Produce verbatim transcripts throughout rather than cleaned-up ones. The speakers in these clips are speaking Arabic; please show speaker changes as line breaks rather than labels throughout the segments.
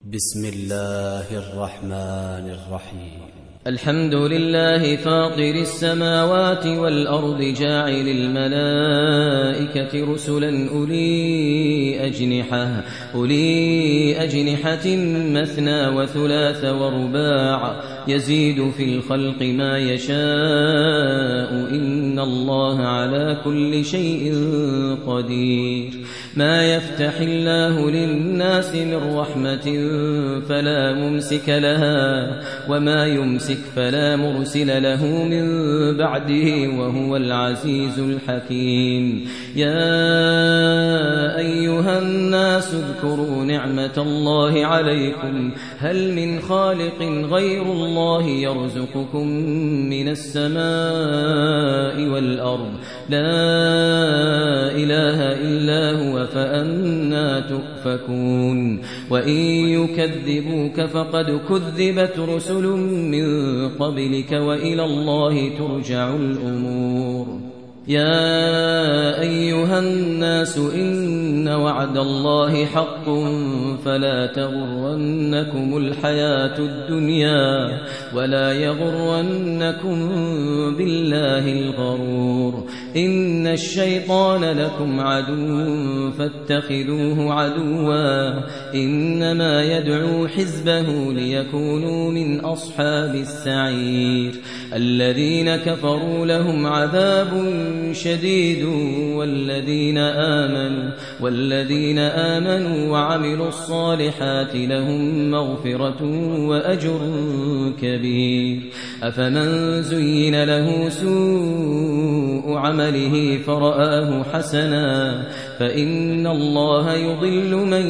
بسم الله الرحمن الرحيم.
الحمد لله فاطر السماوات والأرض جاعل الملائكة رسلا أولي أجنحة, أولي أجنحة مثنى وثلاث ورباع يزيد في الخلق ما يشاء إن الله على كل شيء قدير. ما يفتح الله للناس من رحمة فلا ممسك لها وما يمسك فلا مرسل له من بعده وهو العزيز الحكيم. يا أيها الناس اذكروا نعمة الله عليكم هل من خالق غير الله يرزقكم من السماء والأرض لا إله إلا هو فأنى تؤفكون. وإن يكذبوك فقد كذبت رسل من قبلك وإلى الله ترجع الأمور. يا أيها الناس إن وعد الله حق فلا تغرنكم الحياة الدنيا ولا يغرنكم بالله الغرور. إن الشيطان لكم عدو فاتخذوه عدوا إنما يدعو حزبه ليكونوا من أصحاب السعير. الذين كفروا لهم عذاب شديد والذين آمنوا والذين آمنوا وعملوا الصالحات لهم مغفرة وأجر كبير. أفمن زين له سوء عمله فرآه حسنا فإن الله يضل من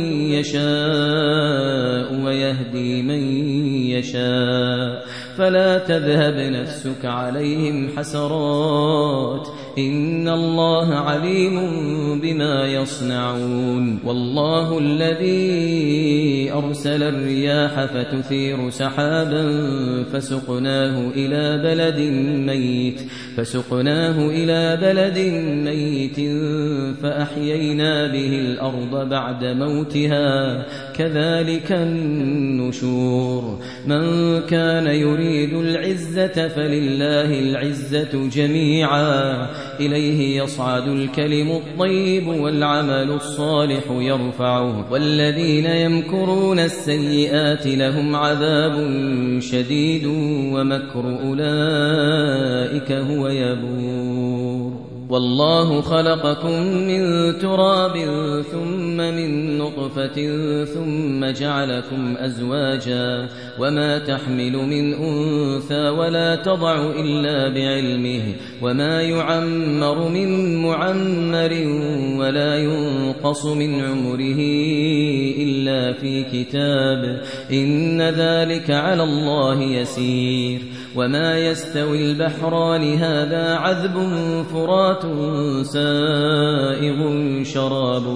يشاء ويهدي من يشاء فلا تذهب نفسك عليهم حسرات إن الله عليم بما يصنعون. والله الذي أرسل الرياح فتثير سحابا فسقناه إلى بلد ميت فسقناه إلى بلد ميت فأحيينا به الأرض بعد موتها كذلك النشور. من كان يريد العزة فلله العزة جميعا إليه يصعد الكلم الطيب والعمل الصالح يرفعه والذين يمكرون السيئات لهم عذاب شديد ومكر أولئك هو يبور. والله خلقكم من تراب ثم من نطفة ثم جعلكم أزواجا وما تحمل من أنثى ولا تضع إلا بعلمه وما يعمر من معمر ولا ينقص من عمره إلا في كتاب إن ذلك على الله يسير. وما يستوي البحران هذا عذب فرات سائغ شرابه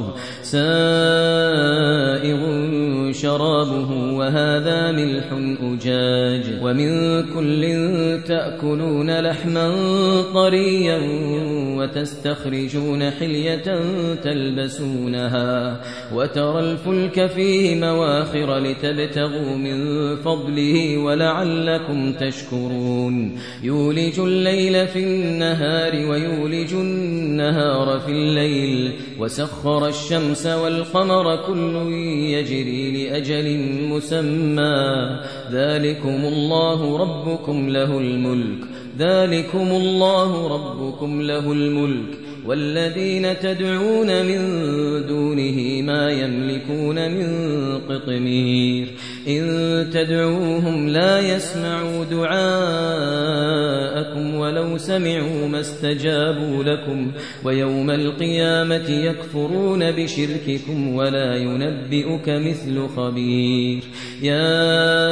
سائغ شرابه وهذا ملح أجاج ومن كل تأكلون لحما طريا وتستخرجون حلية تلبسونها وترى الفلك فيه مواخر لتبتغوا من فضله ولعلكم تشكرون. يولج الليل في النهار ويولج النهار في الليل وسخر الشمس والقمر كل يجري لأجل مسمى ذلكم الله ربكم له الملك ذلكم الله ربكم له الملك والذين تدعون من دونه ما يملكون من قطمير. إن تدعوهم لا يسمعوا دعاءكم ولو سمعوا ما استجابوا لكم ويوم القيامة يكفرون بشرككم ولا ينبئك مثل خبير. يا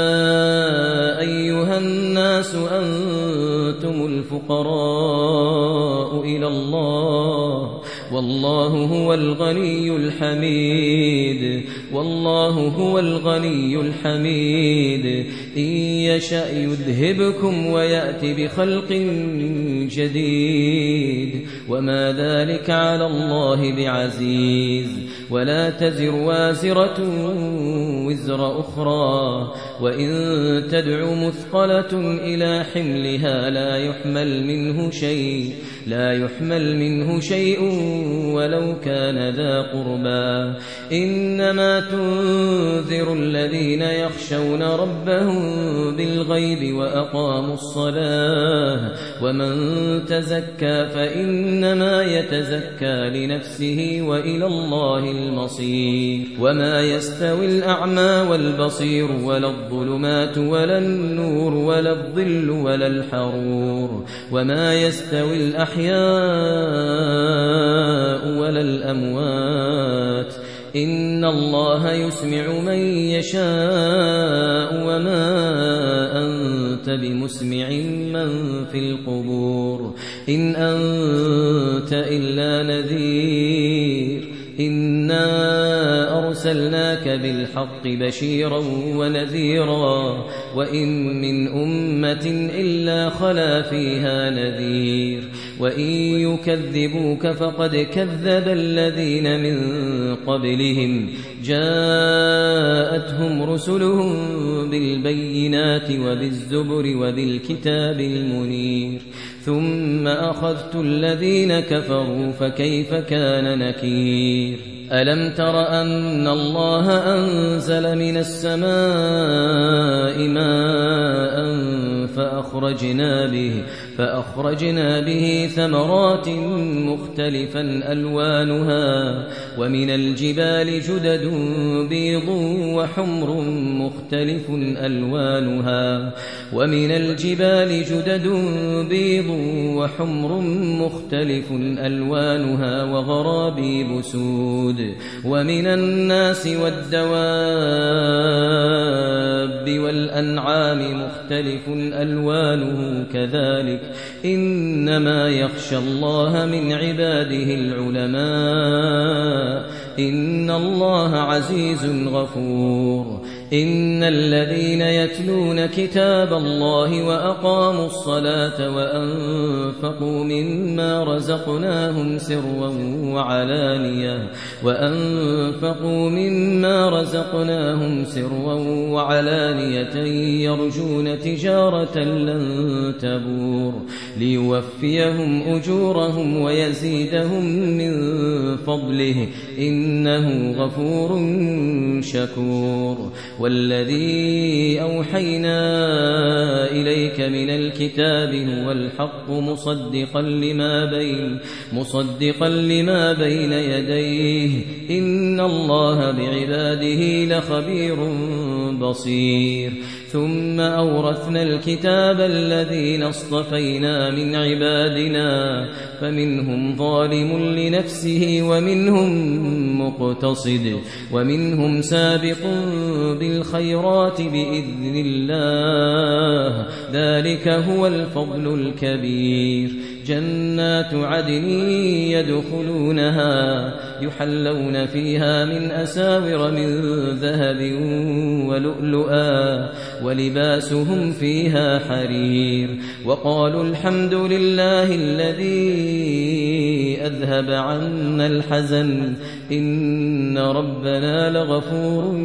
أيها الناس أنتم الفقراء إلى الله والله هو الغني الحميد والله هو الغني الحميد إن يشأ يذهبكم ويأتي بخلق جديد وما ذلك على الله بعزيز ولا تزر وازرة وزر أخرى وإن تدع مثقلة إلى حملها لا يحمل منه شيء لا يحمل منه شيء ولو كان ذا قربى إنما تنذر الذين يخشون ربهم بالغيب وأقاموا الصلاة ومن تزكى فإنما يتزكى لنفسه وإلى الله المصير وما يستوي الأعمى والبصير ولا الظلمات ولا النور ولا الظل ولا الحرور وما يستوي الأحياء ولا الأموات إن الله يسمع من يشاء وما أنت بمسمع من في القبور إن أنت إلا نذير إنا أرسلناك بالحق بشيرا ونذيرا وإن من أمة إلا خلا فيها نذير وإن يكذبوك فقد كذب الذين من قبلهم جاءتهم رسلهم بالبينات وبالزبر وبالكتاب المنير ثم أخذت الذين كفروا فكيف كان نكير ألم تر أن الله أنزل من السماء ماء فأخرجنا به فأخرجنا به ثمرات مختلفا ألوانها ومن الجبال جدد بيض وحمر مختلف ألوانها ومن الجبال جدد بيض وحمر مختلف ألوانها وغرابيب سود ومن الناس والدواب والأنعام مختلف ألوانه كذلك إنما يخشى الله من عباده العلماء إن الله عزيز غفور إن الذين يتلون كتاب الله وأقاموا الصلاة وأنفقوا مما رزقناهم سرا وعلانية وأنفقوا مما رزقناهم سرا وعلانية يرجون تجارة لن تبور ليوفيهم أجورهم ويزيدهم من فضله إنه غفور شكور والذي أوحينا إليك من الكتاب هو الحق مصدقا لما بين مصدقا لما بين يديه إن الله بعباده لخبير بصير ثم أورثنا الكتاب الذين اصطفينا من عبادنا فمنهم ظالم لنفسه ومنهم مقتصد ومنهم سابق بالخيرات بإذن الله ذلك هو الفضل الكبير جنات عدن يدخلونها يحلون فيها من أساور من ذهب ولؤلؤا ولباسهم فيها حرير وقالوا الحمد لله الذي أذهب عنا الحزن إن ربنا لغفور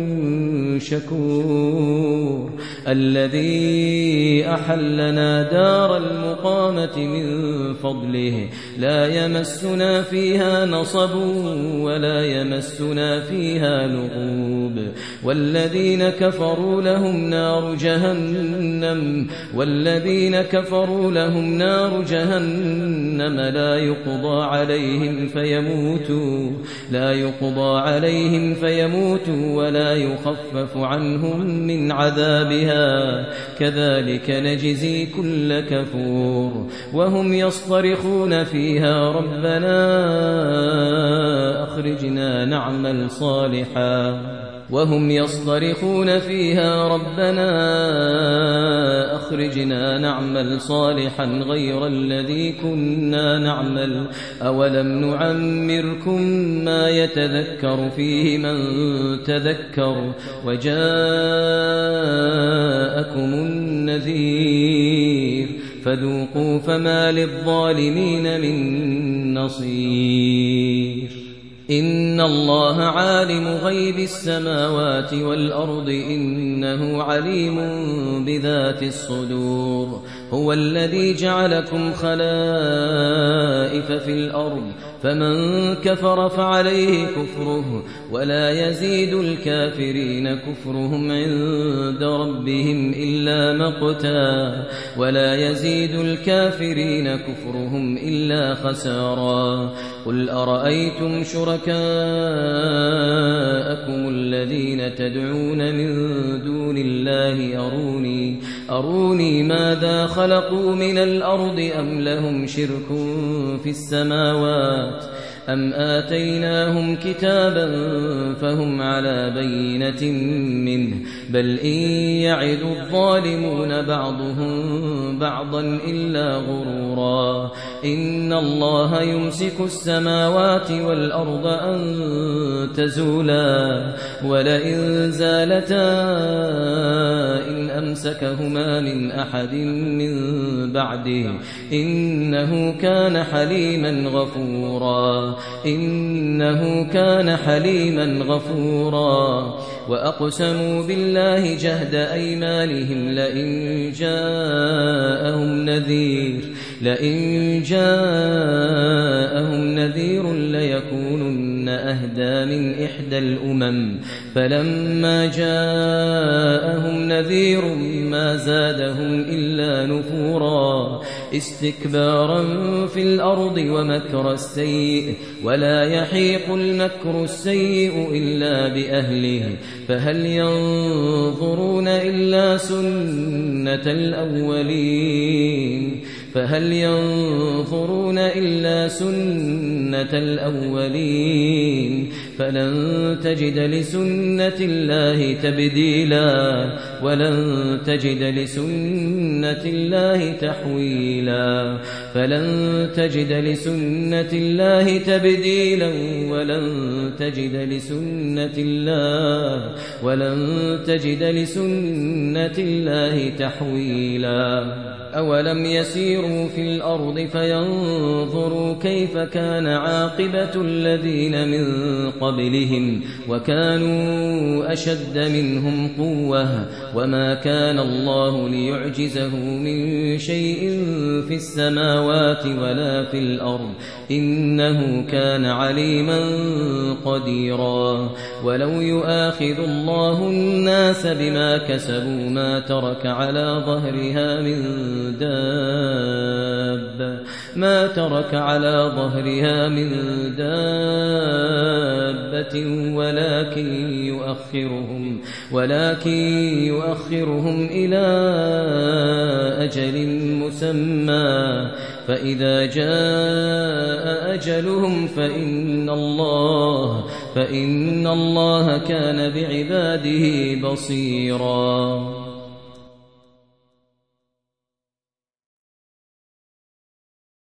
شكور الذي أحلنا دار المقامة من فضله لا يمسنا فيها نصب ولا يمسنا فيها لغوب والذين كفروا لهم نار جهنم والذين كفروا لهم نار جهنم لا يقضى عليهم فيموتوا لا يقضى عليهم فيموتوا ولا يخفف عنهم من عذابها كذلك نجزي كل كفور وهم يصطرخون فيها ربنا أخرجنا نعمل صالحا وهم يصطرخون فيها ربنا أخرجنا نعمل صالحا غير الذي كنا نعمل أولم نعمركم ما يتذكر فيه من تذكر وجاءكم النذير فذوقوا فما للظالمين من نصير إن الله عالم غيب السماوات والأرض إنه عليم بذات الصدور هو الذي جعلكم خلائف في الأرض فمن كفر فعليه كفره ولا يزيد الكافرين كفرهم عند ربهم إلا مقتا ولا يزيد الكافرين كفرهم إلا خسارا قل أرأيتم شركاءكم الذين تدعون من دون الله أروني أروني ماذا خلقوا من الأرض أم لهم شرك في السماوات أم آتيناهم كتابا فهم على بينة منه بل إن يعد الظالمون بعضهم بعضا إلا غرورا إن الله يمسك السماوات والأرض أن تزولا ولئن زالتا إن أمسكهما من أحد من بعده إنه كان حليما غفورا إنه كان حليما غفورا وأقسموا بالله جهد أيمانهم لئن جاءهم نذير لئن جاءهم نذير ليكونن أهدى من إحدى الأمم فلما جاءهم نذير ما زادهم إلا نفورا استكبارا في الأرض ومكر السيء ولا يحيق المكر السيء إلا بأهله فهل ينظرون إلا سنة الأولين فهل ينظرون إلا سنة الأولين فلن تجد لسنة الله تبديلا ولن تجد لسنة الله تحويلا فلن تجد لسنة الله تبديلا ولن تجد لسنة الله ولن تجد لسنة الله تحويلا أولم يسيروا في الأرض فينظروا كيف كان عاقبة الذين من قبلهم وكانوا أشد منهم قوة وما كان الله ليعجزه من شيء في السماوات ولا في الأرض إنه كان عليما قديرا ولو يؤاخذ الله الناس بما كسبوا ما ترك على ظهرها من دابة ما ترك على ظهرها من دابة ولكن يؤخرهم ولكن يؤخرهم إلى أجل مسمى فإذا جاء أجلهم فإن الله فإن الله كان بعباده بصيرا